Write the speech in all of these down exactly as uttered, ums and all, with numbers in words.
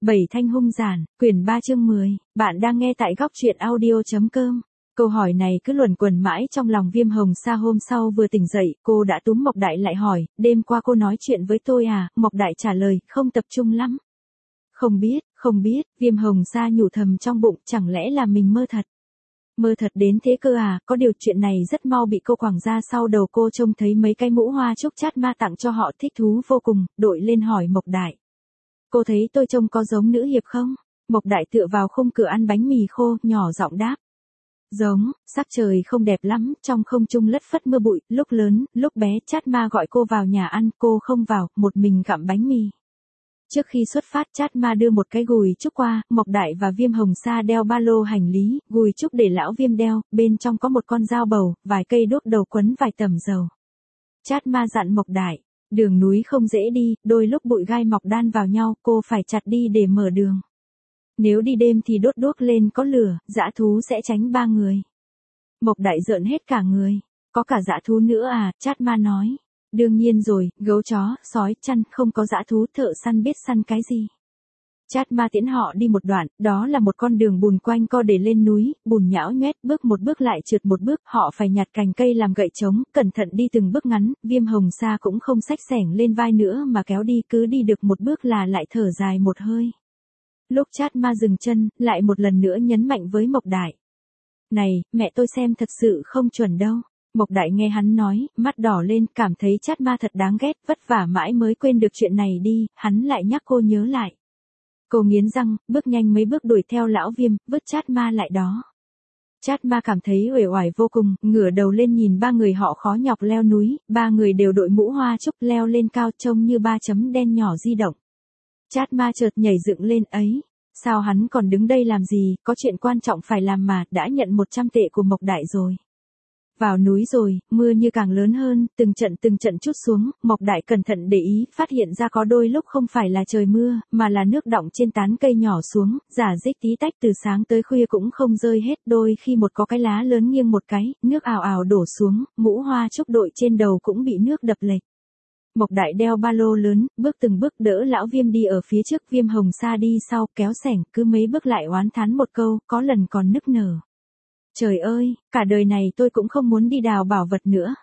Bảy thanh hung giản, quyển ba chương mười, bạn đang nghe tại góc truyện audio.com. Câu hỏi này cứ luẩn quẩn mãi trong lòng Viêm Hồng Sa. Hôm sau vừa tỉnh dậy, cô đã túm Mộc Đại lại hỏi, đêm qua cô nói chuyện với tôi à? Mộc Đại trả lời, không tập trung lắm. Không biết, không biết, Viêm Hồng Sa nhủ thầm trong bụng, chẳng lẽ là mình mơ thật. Mơ thật đến thế cơ à? Có điều chuyện này rất mau bị cô quẳng ra sau đầu. Cô trông thấy mấy cái mũ hoa trúc chát ma tặng cho họ, thích thú vô cùng, đội lên hỏi Mộc Đại. Cô thấy tôi trông có giống nữ hiệp không? Mộc Đại tựa vào khung cửa ăn bánh mì khô, nhỏ giọng đáp. Giống, sắc trời không đẹp lắm, trong không trung lất phất mưa bụi, lúc lớn, lúc bé chát ma gọi cô vào nhà ăn, cô không vào, một mình gặm bánh mì. Trước khi xuất phát chát ma đưa một cái gùi trúc qua, Mộc Đại và Viêm Hồng Sa đeo ba lô hành lý, gùi trúc để lão Viêm đeo, bên trong có một con dao bầu, vài cây đốt đầu quấn vài tầm dầu. Chát ma dặn Mộc Đại. Đường núi không dễ đi, đôi lúc bụi gai mọc đan vào nhau, cô phải chặt đi để mở đường. Nếu đi đêm thì đốt đuốc lên có lửa, dã thú sẽ tránh ba người. Mộc Đại rợn hết cả người. Có cả dã thú nữa à? Chát ma nói. Đương nhiên rồi, gấu chó, sói, chăn, không có dã thú, thợ săn biết săn cái gì. Chát ma tiễn họ đi một đoạn, đó là một con đường bùn quanh co để lên núi, bùn nhão nhoét, bước một bước lại trượt một bước, họ phải nhặt cành cây làm gậy trống, cẩn thận đi từng bước ngắn. Viêm Hồng Sa cũng không xách xẻng lên vai nữa mà kéo đi, cứ đi được một bước là lại thở dài một hơi. Lúc chát ma dừng chân, lại một lần nữa nhấn mạnh với Mộc Đại. Này, mẹ tôi xem thật sự không chuẩn đâu. Mộc Đại nghe hắn nói, mắt đỏ lên, cảm thấy chát ma thật đáng ghét, vất vả mãi mới quên được chuyện này đi, hắn lại nhắc cô nhớ lại. Cô nghiến răng, bước nhanh mấy bước đuổi theo lão Viêm, vứt chát ma lại đó. Chát ma cảm thấy uể oải vô cùng, ngửa đầu lên nhìn ba người họ khó nhọc leo núi, ba người đều đội mũ hoa trúc leo lên cao trông như ba chấm đen nhỏ di động. Chát ma chợt nhảy dựng lên ấy. Sao hắn còn đứng đây làm gì, có chuyện quan trọng phải làm mà, đã nhận một trăm tệ của Mộc Đại rồi. Vào núi rồi, mưa như càng lớn hơn, từng trận từng trận trút xuống, Mộc Đại cẩn thận để ý, phát hiện ra có đôi lúc không phải là trời mưa, mà là nước đọng trên tán cây nhỏ xuống, rả rích tí tách từ sáng tới khuya cũng không rơi hết, đôi khi một có cái lá lớn nghiêng một cái, nước ào ào đổ xuống, mũ hoa trúc đội trên đầu cũng bị nước đập lệch. Mộc Đại đeo ba lô lớn, bước từng bước đỡ lão Viêm đi ở phía trước, Viêm Hồng Sa đi sau, kéo xẻng, cứ mấy bước lại oán thán một câu, có lần còn nức nở. Trời ơi, cả đời này tôi cũng không muốn đi đào bảo vật nữa.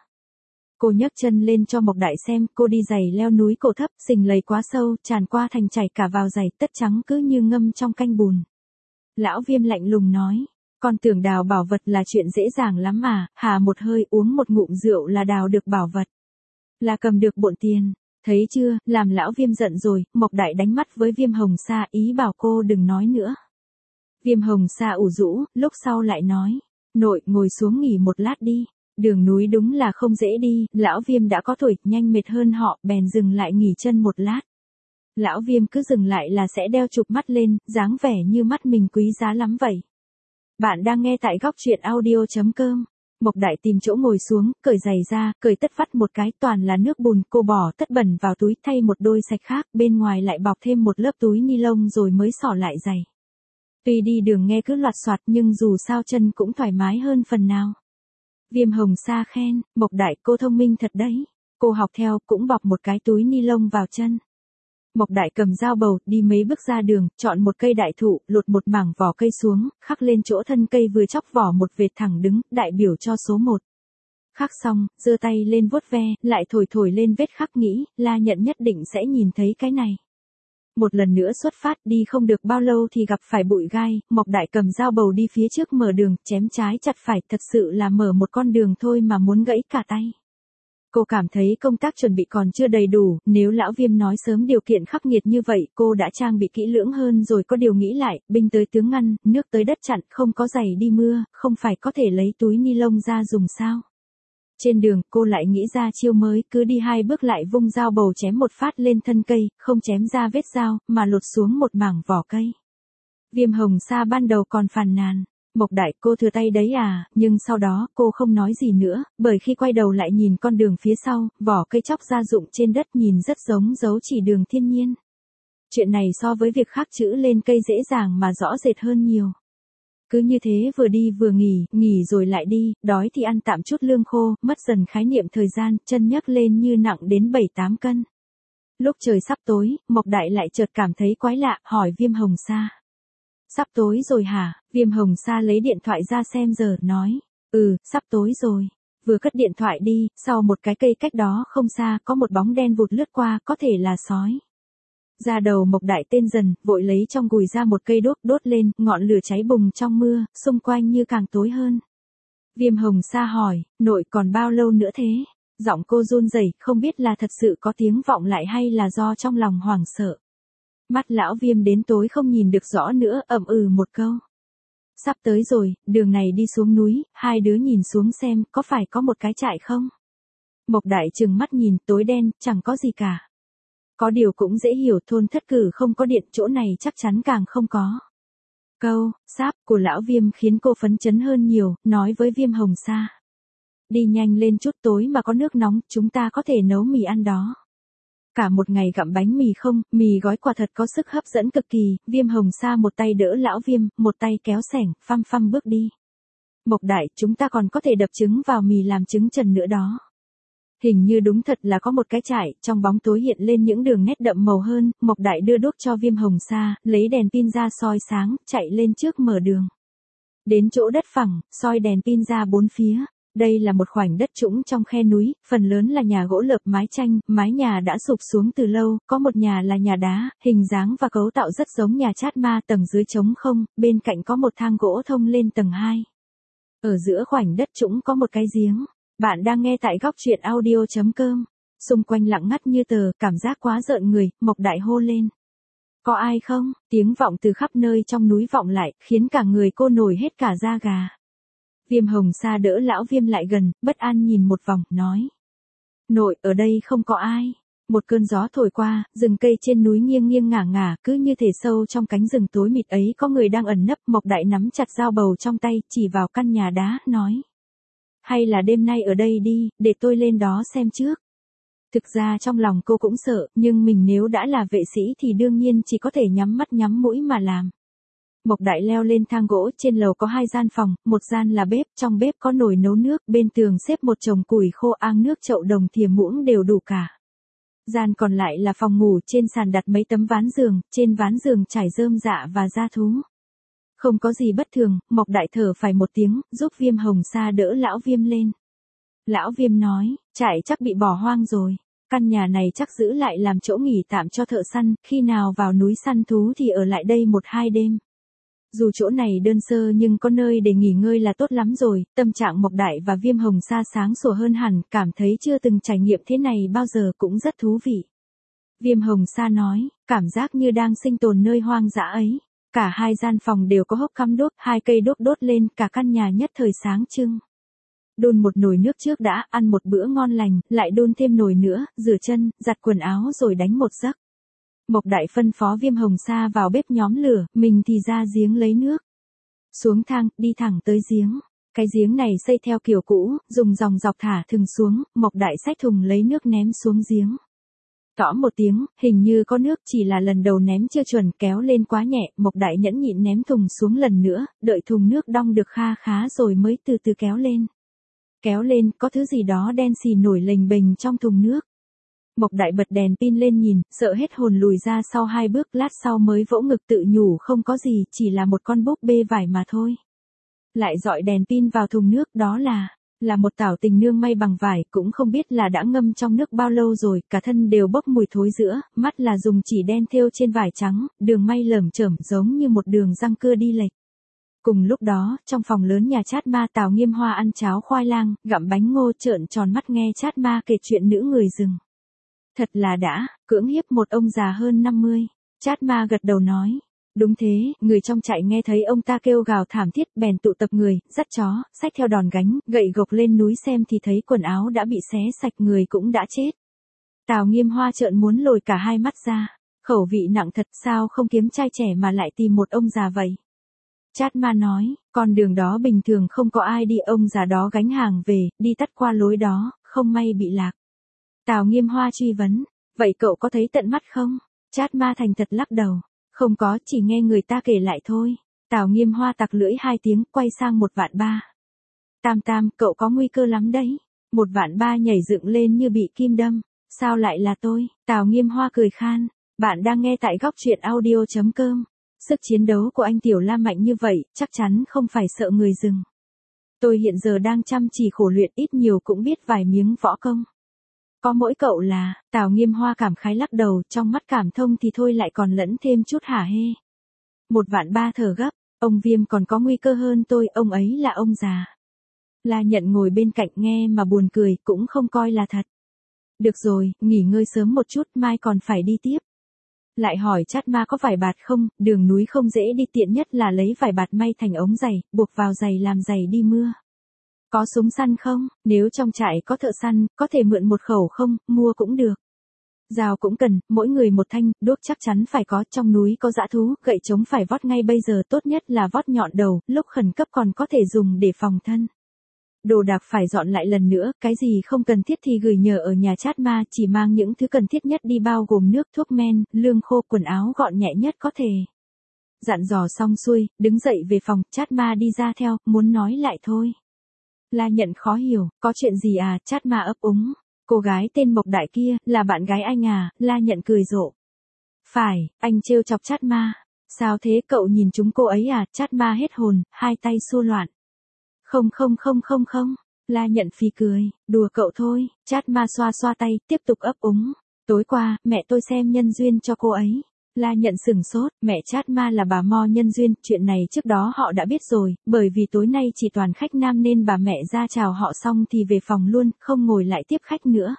Cô nhấc chân lên cho Mộc Đại xem, cô đi giày leo núi cổ thấp, sình lầy quá sâu, tràn qua thành chảy cả vào giày, tất trắng cứ như ngâm trong canh bùn. Lão Viêm lạnh lùng nói, con tưởng đào bảo vật là chuyện dễ dàng lắm mà, hà một hơi uống một ngụm rượu là đào được bảo vật. Là cầm được bộn tiền, thấy chưa, làm lão Viêm giận rồi. Mộc Đại đánh mắt với Viêm Hồng Sa, ý bảo cô đừng nói nữa. Viêm Hồng Sa ủ rũ, lúc sau lại nói, nội, ngồi xuống nghỉ một lát đi, đường núi đúng là không dễ đi, lão Viêm đã có tuổi, nhanh mệt hơn họ, bèn dừng lại nghỉ chân một lát. Lão Viêm cứ dừng lại là sẽ đeo chụp mắt lên, dáng vẻ như mắt mình quý giá lắm vậy. Bạn đang nghe tại góc truyện audio.com. Mộc Đại tìm chỗ ngồi xuống, cởi giày ra, cởi tất vắt một cái, toàn là nước bùn, cô bỏ tất bẩn vào túi, thay một đôi sạch khác, bên ngoài lại bọc thêm một lớp túi ni lông rồi mới xỏ lại giày. Tuy đi đường nghe cứ loạt soạt nhưng dù sao chân cũng thoải mái hơn phần nào. Viêm Hồng Sa khen, Mộc Đại cô thông minh thật đấy. Cô học theo, cũng bọc một cái túi ni lông vào chân. Mộc Đại cầm dao bầu, đi mấy bước ra đường, chọn một cây đại thụ, lột một mảng vỏ cây xuống, khắc lên chỗ thân cây vừa chóc vỏ một vệt thẳng đứng, đại biểu cho số một. Khắc xong, giơ tay lên vuốt ve, lại thổi thổi lên vết khắc, nghĩ, La Nhận nhất định sẽ nhìn thấy cái này. Một lần nữa xuất phát, đi không được bao lâu thì gặp phải bụi gai, Mộc Đại cầm dao bầu đi phía trước mở đường, chém trái chặt phải, thật sự là mở một con đường thôi mà muốn gãy cả tay. Cô cảm thấy công tác chuẩn bị còn chưa đầy đủ, nếu lão Viêm nói sớm điều kiện khắc nghiệt như vậy, cô đã trang bị kỹ lưỡng hơn rồi. Có điều nghĩ lại, binh tới tướng ngăn, nước tới đất chặn, không có giày đi mưa, không phải có thể lấy túi ni lông ra dùng sao. Trên đường, cô lại nghĩ ra chiêu mới, cứ đi hai bước lại vung dao bầu chém một phát lên thân cây, không chém ra vết dao, mà lột xuống một mảng vỏ cây. Viêm Hồng Sa ban đầu còn phàn nàn. Mộc Đại cô thừa tay đấy à, nhưng sau đó cô không nói gì nữa, bởi khi quay đầu lại nhìn con đường phía sau, vỏ cây chóc ra rụng trên đất nhìn rất giống dấu chỉ đường thiên nhiên. Chuyện này so với việc khắc chữ lên cây dễ dàng mà rõ rệt hơn nhiều. Cứ như thế vừa đi vừa nghỉ, nghỉ rồi lại đi, đói thì ăn tạm chút lương khô, mất dần khái niệm thời gian, chân nhấc lên như nặng đến bảy tám cân. Lúc trời sắp tối, Mộc Đại lại chợt cảm thấy quái lạ, hỏi Viêm Hồng Sa. Sắp tối rồi hả? Viêm Hồng Sa lấy điện thoại ra xem giờ, nói. Ừ, sắp tối rồi. Vừa cất điện thoại đi, sau một cái cây cách đó không xa, có một bóng đen vụt lướt qua, có thể là sói. Ra đầu Mộc Đại tên dần, vội lấy trong gùi ra một cây đốt, đốt lên, ngọn lửa cháy bùng trong mưa, xung quanh như càng tối hơn. Viêm Hồng Sa hỏi, nội còn bao lâu nữa thế? Giọng cô run rẩy, không biết là thật sự có tiếng vọng lại hay là do trong lòng hoảng sợ. Mắt lão Viêm đến tối không nhìn được rõ nữa, ậm ừ một câu. Sắp tới rồi, đường này đi xuống núi, hai đứa nhìn xuống xem, có phải có một cái trại không? Mộc Đại trừng mắt nhìn, tối đen, chẳng có gì cả. Có điều cũng dễ hiểu, thôn Thất Cử không có điện, chỗ này chắc chắn càng không có. Câu, sáp, của lão Viêm khiến cô phấn chấn hơn nhiều, nói với Viêm Hồng Sa. Đi nhanh lên chút, tối mà có nước nóng, chúng ta có thể nấu mì ăn đó. Cả một ngày gặm bánh mì không, mì gói quả thật có sức hấp dẫn cực kỳ, Viêm Hồng Sa một tay đỡ lão Viêm, một tay kéo xẻng, phăm phăm bước đi. Mộc Đại, chúng ta còn có thể đập trứng vào mì làm trứng trần nữa đó. Hình như đúng thật là có một cái trại, trong bóng tối hiện lên những đường nét đậm màu hơn, Mộc Đại đưa đuốc cho Viêm Hồng Sa, lấy đèn pin ra soi sáng, chạy lên trước mở đường. Đến chỗ đất phẳng, soi đèn pin ra bốn phía. Đây là một khoảnh đất trũng trong khe núi, phần lớn là nhà gỗ lợp mái tranh, mái nhà đã sụp xuống từ lâu, có một nhà là nhà đá, hình dáng và cấu tạo rất giống nhà Chát Ma, tầng dưới trống không, bên cạnh có một thang gỗ thông lên tầng hai. Ở giữa khoảnh đất trũng có một cái giếng. Bạn đang nghe tại góc truyện audio chấm com. Xung quanh lặng ngắt như tờ, cảm giác quá rợn người, Mộc Đại hô lên. Có ai không? Tiếng vọng từ khắp nơi trong núi vọng lại, khiến cả người cô nổi hết cả da gà. Viêm Hồng Sa đỡ lão Viêm lại gần, bất an nhìn một vòng, nói. Nội, ở đây không có ai. Một cơn gió thổi qua, rừng cây trên núi nghiêng nghiêng ngả ngả, cứ như thể sâu trong cánh rừng tối mịt ấy có người đang ẩn nấp. Mộc Đại nắm chặt dao bầu trong tay, chỉ vào căn nhà đá, nói. Hay là đêm nay ở đây đi, để tôi lên đó xem trước. Thực ra trong lòng cô cũng sợ, nhưng mình nếu đã là vệ sĩ thì đương nhiên chỉ có thể nhắm mắt nhắm mũi mà làm. Mộc Đại leo lên thang gỗ, trên lầu có hai gian phòng, một gian là bếp, trong bếp có nồi nấu nước, bên tường xếp một chồng củi khô, ang nước, chậu đồng, thìa muỗng đều đủ cả. Gian còn lại là phòng ngủ, trên sàn đặt mấy tấm ván giường, trên ván giường trải rơm dạ và da thú. Không có gì bất thường, Mộc Đại thở phài một tiếng, giúp Viêm Hồng Sa đỡ lão Viêm lên. Lão Viêm nói, trại chắc bị bỏ hoang rồi, căn nhà này chắc giữ lại làm chỗ nghỉ tạm cho thợ săn, khi nào vào núi săn thú thì ở lại đây một hai đêm. Dù chỗ này đơn sơ nhưng có nơi để nghỉ ngơi là tốt lắm rồi, tâm trạng Mộc Đại và Viêm Hồng Sa sáng sủa hơn hẳn, cảm thấy chưa từng trải nghiệm thế này bao giờ cũng rất thú vị. Viêm Hồng Sa nói, cảm giác như đang sinh tồn nơi hoang dã ấy. Cả hai gian phòng đều có hốc cắm đốt, hai cây đốt đốt lên, cả căn nhà nhất thời sáng trưng. Đun một nồi nước trước đã, ăn một bữa ngon lành, lại đun thêm nồi nữa, rửa chân, giặt quần áo rồi đánh một giấc. Mộc Đại phân phó Viêm Hồng Sa vào bếp nhóm lửa, mình thì ra giếng lấy nước. Xuống thang, đi thẳng tới giếng. Cái giếng này xây theo kiểu cũ, dùng dòng dọc thả thừng xuống, Mộc Đại xách thùng lấy nước ném xuống giếng. Tõ một tiếng, hình như có nước, chỉ là lần đầu ném chưa chuẩn, kéo lên quá nhẹ, Mộc Đại nhẫn nhịn ném thùng xuống lần nữa, đợi thùng nước đong được kha khá rồi mới từ từ kéo lên. Kéo lên, có thứ gì đó đen xì nổi lềnh bềnh trong thùng nước. Mộc Đại bật đèn pin lên nhìn, sợ hết hồn lùi ra sau hai bước, lát sau mới vỗ ngực tự nhủ không có gì, chỉ là một con búp bê vải mà thôi. Lại dọi đèn pin vào thùng nước, đó là... là một tảo tình nương may bằng vải, cũng không biết là đã ngâm trong nước bao lâu rồi, cả thân đều bốc mùi thối giữa, mắt là dùng chỉ đen thêu trên vải trắng, đường may lởm chởm giống như một đường răng cưa đi lệch. Cùng lúc đó, trong phòng lớn nhà Chát Ma, Tào Nghiêm Hoa ăn cháo khoai lang, gặm bánh ngô, trợn tròn mắt nghe Chát Ma kể chuyện nữ người rừng. Thật là đã, cưỡng hiếp một ông già hơn năm mươi. Chát Ma gật đầu nói. Đúng thế, người trong trại nghe thấy ông ta kêu gào thảm thiết, bèn tụ tập người, dắt chó, xách theo đòn gánh, gậy gộc lên núi xem thì thấy quần áo đã bị xé sạch, người cũng đã chết. Tào Nghiêm Hoa trợn muốn lồi cả hai mắt ra, khẩu vị nặng thật, sao không kiếm trai trẻ mà lại tìm một ông già vậy? Chát Ma nói, con đường đó bình thường không có ai đi, ông già đó gánh hàng về, đi tắt qua lối đó, không may bị lạc. Tào Nghiêm Hoa truy vấn, vậy cậu có thấy tận mắt không? Chát Ma thành thật lắc đầu. Không có, chỉ nghe người ta kể lại thôi. Tào Nghiêm Hoa tặc lưỡi hai tiếng, quay sang một vạn ba. Tam Tam, cậu có nguy cơ lắm đấy. Một vạn ba nhảy dựng lên như bị kim đâm. Sao lại là tôi? Tào Nghiêm Hoa cười khan. Bạn đang nghe tại góc truyện audio.com. Sức chiến đấu của anh Tiểu La mạnh như vậy, chắc chắn không phải sợ người rừng. Tôi hiện giờ đang chăm chỉ khổ luyện, ít nhiều cũng biết vài miếng võ công. Có mỗi cậu là, Tào Nghiêm Hoa cảm khái lắc đầu, trong mắt cảm thông thì thôi lại còn lẫn thêm chút hả hê. Một vạn ba thở gấp, ông Viêm còn có nguy cơ hơn tôi, ông ấy là ông già. La Nhận ngồi bên cạnh nghe mà buồn cười, cũng không coi là thật. Được rồi, nghỉ ngơi sớm một chút, mai còn phải đi tiếp. Lại hỏi Chát Ma có vải bạt không, đường núi không dễ đi, tiện nhất là lấy vải bạt may thành ống giày, buộc vào giày làm giày đi mưa. Có súng săn không, nếu trong trại có thợ săn, có thể mượn một khẩu không, mua cũng được. Dao cũng cần, mỗi người một thanh, đuốc chắc chắn phải có, trong núi có dã thú, gậy trống phải vót ngay bây giờ, tốt nhất là vót nhọn đầu, lúc khẩn cấp còn có thể dùng để phòng thân. Đồ đạc phải dọn lại lần nữa, cái gì không cần thiết thì gửi nhờ ở nhà Chát Ma, chỉ mang những thứ cần thiết nhất đi, bao gồm nước, thuốc men, lương khô, quần áo gọn nhẹ nhất có thể. Dặn dò xong xuôi, đứng dậy về phòng, Chát Ma đi ra theo, muốn nói lại thôi. La Nhận khó hiểu, có chuyện gì à, Chát Ma ấp úng. Cô gái tên Mộc Đại kia, là bạn gái anh à, La Nhận cười rộ. Phải, anh trêu chọc Chát Ma. Sao thế, cậu nhìn chúng cô ấy à, Chát Ma hết hồn, hai tay xua loạn. Không không không không không, La Nhận phì cười, đùa cậu thôi, Chát Ma xoa xoa tay, tiếp tục ấp úng. Tối qua, mẹ tôi xem nhân duyên cho cô ấy. La Nhận sừng sốt, mẹ Chát Ma là bà Mo Nhân Duyên, chuyện này trước đó họ đã biết rồi, bởi vì tối nay chỉ toàn khách nam nên bà mẹ ra chào họ xong thì về phòng luôn, không ngồi lại tiếp khách nữa.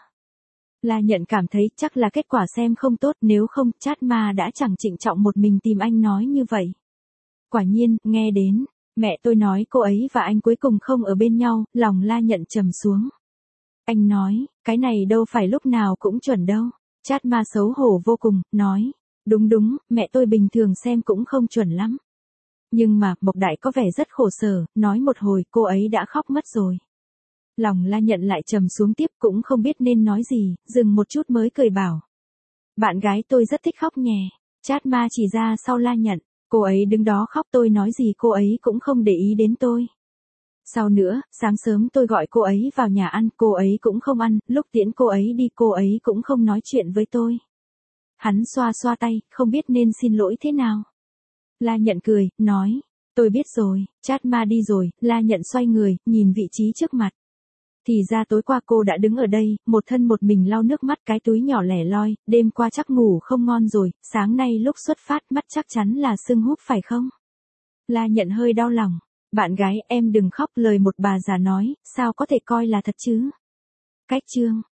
La Nhận cảm thấy chắc là kết quả xem không tốt, nếu không Chát Ma đã chẳng trịnh trọng một mình tìm anh nói như vậy. Quả nhiên, nghe đến, mẹ tôi nói cô ấy và anh cuối cùng không ở bên nhau, lòng La Nhận trầm xuống. Anh nói, cái này đâu phải lúc nào cũng chuẩn đâu. Chát Ma xấu hổ vô cùng, nói. Đúng đúng, mẹ tôi bình thường xem cũng không chuẩn lắm. Nhưng mà, Mộc Đại có vẻ rất khổ sở, nói một hồi cô ấy đã khóc mất rồi. Lòng La Nhận lại trầm xuống tiếp, cũng không biết nên nói gì, dừng một chút mới cười bảo. Bạn gái tôi rất thích khóc nhè. Chát Ma chỉ ra sau La Nhận, cô ấy đứng đó khóc, tôi nói gì cô ấy cũng không để ý đến tôi. Sau nữa, sáng sớm tôi gọi cô ấy vào nhà ăn, cô ấy cũng không ăn, lúc tiễn cô ấy đi cô ấy cũng không nói chuyện với tôi. Hắn xoa xoa tay, không biết nên xin lỗi thế nào. La Nhận cười, nói, tôi biết rồi, Chát Ma đi rồi, La Nhận xoay người, nhìn vị trí trước mặt. Thì ra tối qua cô đã đứng ở đây, một thân một mình lau nước mắt, cái túi nhỏ lẻ loi, đêm qua chắc ngủ không ngon rồi, sáng nay lúc xuất phát mắt chắc chắn là sưng húp phải không? La Nhận hơi đau lòng, bạn gái em đừng khóc, lời một bà già nói, sao có thể coi là thật chứ? Cách chương